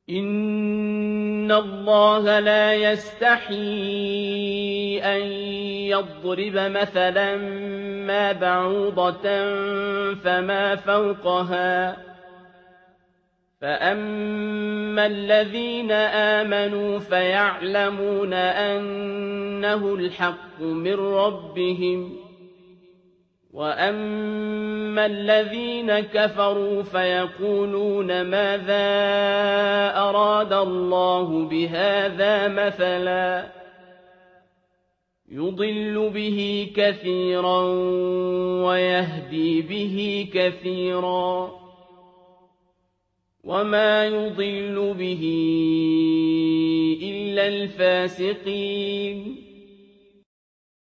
إِنَّ اللَّهَ لَا يَسْتَحْيِي أَن يَضْرِبَ مَثَلًا مَّا بَعُوضَةً فَمَا فَوْقَهَا ۚ فَأَمَّا الَّذِينَ آمَنُوا فَيَعْلَمُونَ أَنَّهُ الْحَقُّ مِن رَّبِّهِمْ ۖ وَأَمَّا الَّذِينَ كَفَرُوا فَيَقُولُونَ مَاذَا أَرَادَ اللَّهُ بِهَٰذَا مَثَلًا ۚ يُضِلُّ بِهِ كَثِيرًا وَيَهْدِي بِهِ كَثِيرًا ۚ وَمَا يُضِلُّ بِهِ إِلَّا الْفَاسِقِينَ